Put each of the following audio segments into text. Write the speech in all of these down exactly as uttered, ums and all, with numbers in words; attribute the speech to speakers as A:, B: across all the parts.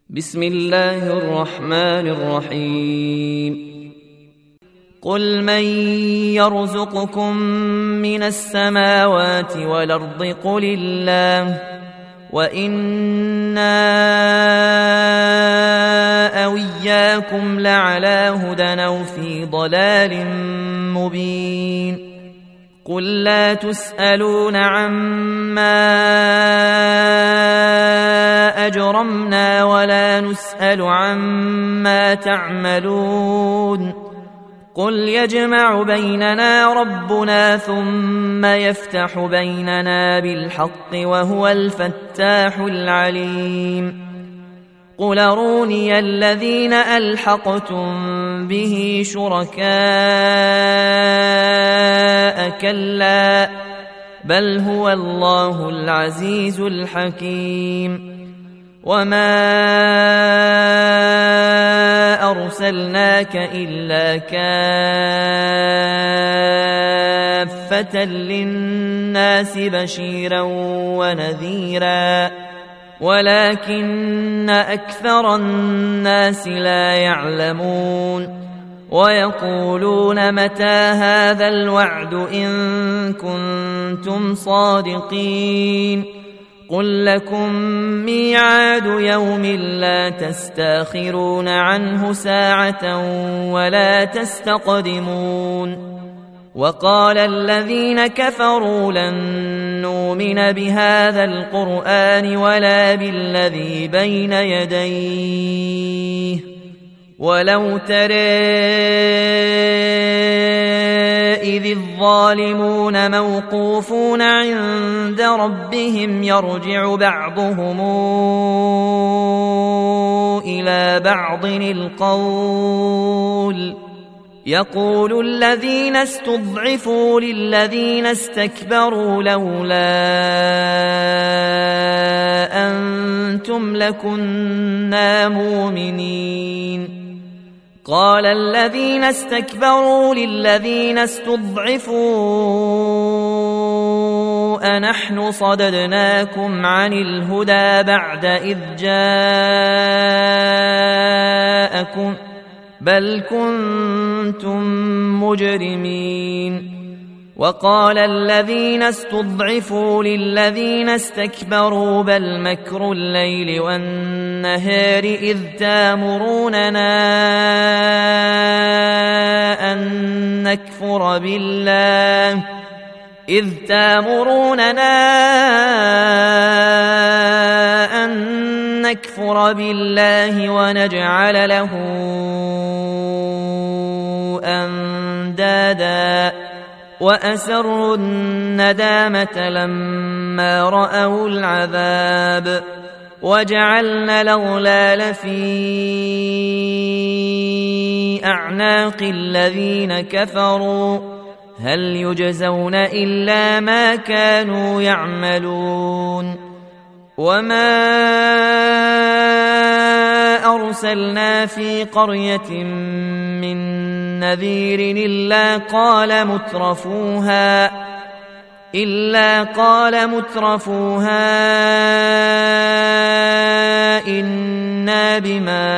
A: بسم الله الرحمن الرحيم قل من يرزقكم من السماوات والأرض قل الله وإنا أو إياكم لعلى هدى أو في ضلال مبين قل لا تسألون عما أجرمنا ولا نسأل عما تعملون قل يجمع بيننا ربنا ثم يفتح بيننا بالحق وهو الفتاح العليم قل أروني الذين ألحقتم به شركاء كلا بل هو الله العزيز الحكيم وما أرسلناك إلا كافة للناس بشيرا ونذيرا ولكن أكثر الناس لا يعلمون ويقولون متى هذا الوعد إن كنتم صادقين قل لكم ميعاد يوم لا تستاخرون عنه ساعة ولا تستقدمون وقال الذين كفروا لن نؤمن بهذا القرآن ولا بالذي بين يديه ولو ترى إذ الظالمون موقوفون عند ربهم يرجع بعضهم إلى بعض القول يقول الذين استضعفوا للذين استكبروا لولا أنتم لكنا مؤمنين قال الذين استكبروا للذين استضعفوا أنحن صددناكم عن الهدى بعد إذ جاءكم بل كنتم مجرمين وقال الذين استضعفوا للذين استكبروا بل مكر الليل والنهار إذ تامروننا أن نكفر بالله إذ تامروننا أن نكفر بالله ونجعل له أندادا وأسروا الندامة لما رأوا العذاب وجعلنا الأغلال في أعناق الذين كفروا هل يجزون إلا ما كانوا يعملون وما أرسلنا في قرية من نذير إلا قال مترفوها إلا قال مترفوها إنا بما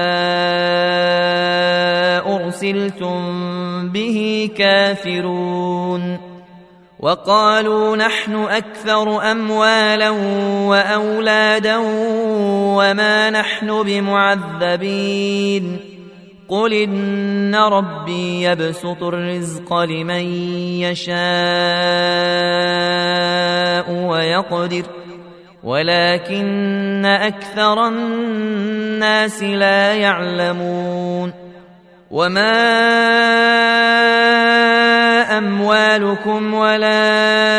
A: أرسلتم به كافرون وقالوا نحن أكثر أموالا وأولادا وما نحن بمعذبين قل إن ربي يبسط الرزق لمن يشاء ويقدر ولكن أكثر الناس لا يعلمون وما أموالكم ولا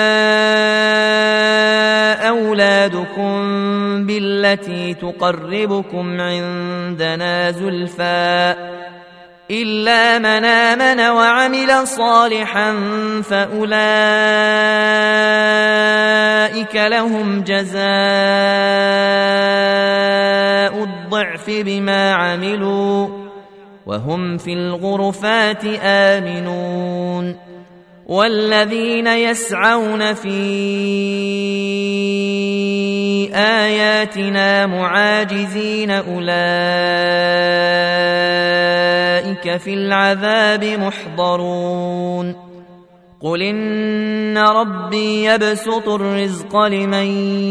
A: أولادكم بالتي تقربكم عندنا زلفى إلا من آمن وعمل صالحا فأولئك لهم جزاء الضعف بما عملوا وهم في الغرفات آمنون والذين يسعون في آياتنا معاجزين أولئك في العذاب محضرون قل إن ربي يبسط الرزق لمن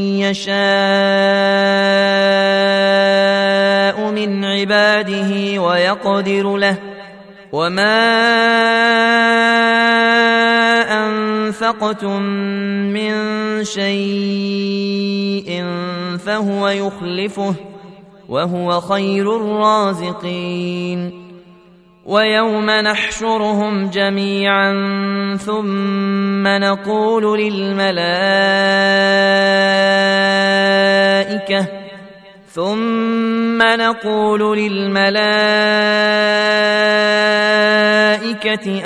A: يشاء من عباده ويقدر له وما أنفقتم من شيء فهو يخلفه وهو خير الرازقين ويوم نحشرهم جميعا ثم نقول للملائكة ثم نقول للملائكة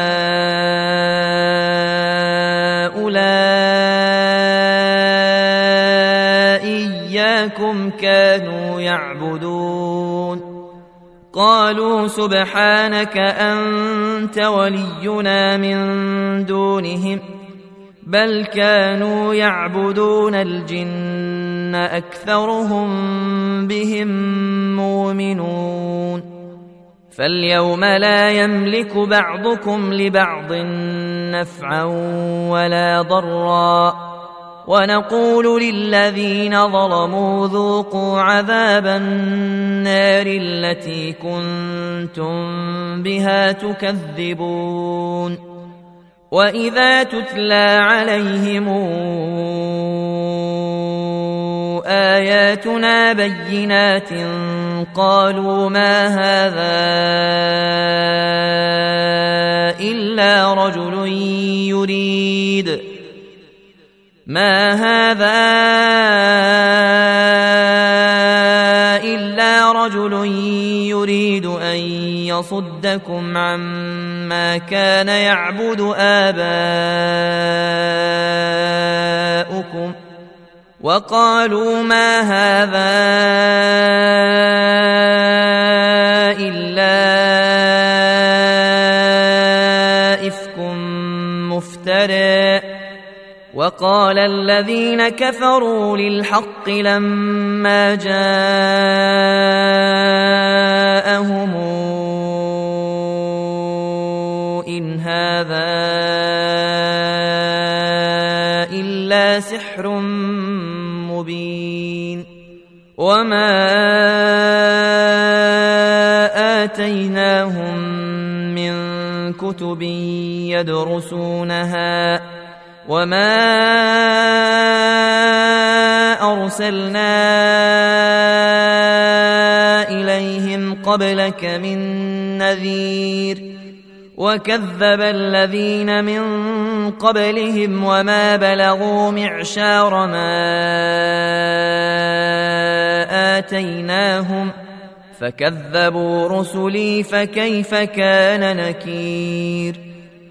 A: أهؤلاء إياكم كانوا يعبدون قالوا سبحانك أنت ولينا من دونهم بل كانوا يعبدون الجن أكثرهم بهم مؤمنون فاليوم لا يملك بعضكم لبعض نفعا ولا ضرا ونقول للذين ظلموا ذوقوا عذاب النار التي كنتم بها تكذبون وإذا تتلى عليهم آياتنا بينات قالوا ما هذا إلا رجل يريد ما هذا إلا رجل يريد أن يصدكم عما كان يعبد آباؤكم وقالوا ما هذا إلا إفك مفترى وقال الذين كفروا للحق لما جاءهم إن هذا إلا سحر مبين وما آتيناهم من كتب يدرسونها وما أرسلنا إليهم قبلك من نذير وكذب الذين من قبلهم وما بلغوا معشار ما آتيناهم فكذبوا رسلي فكيف كان نكير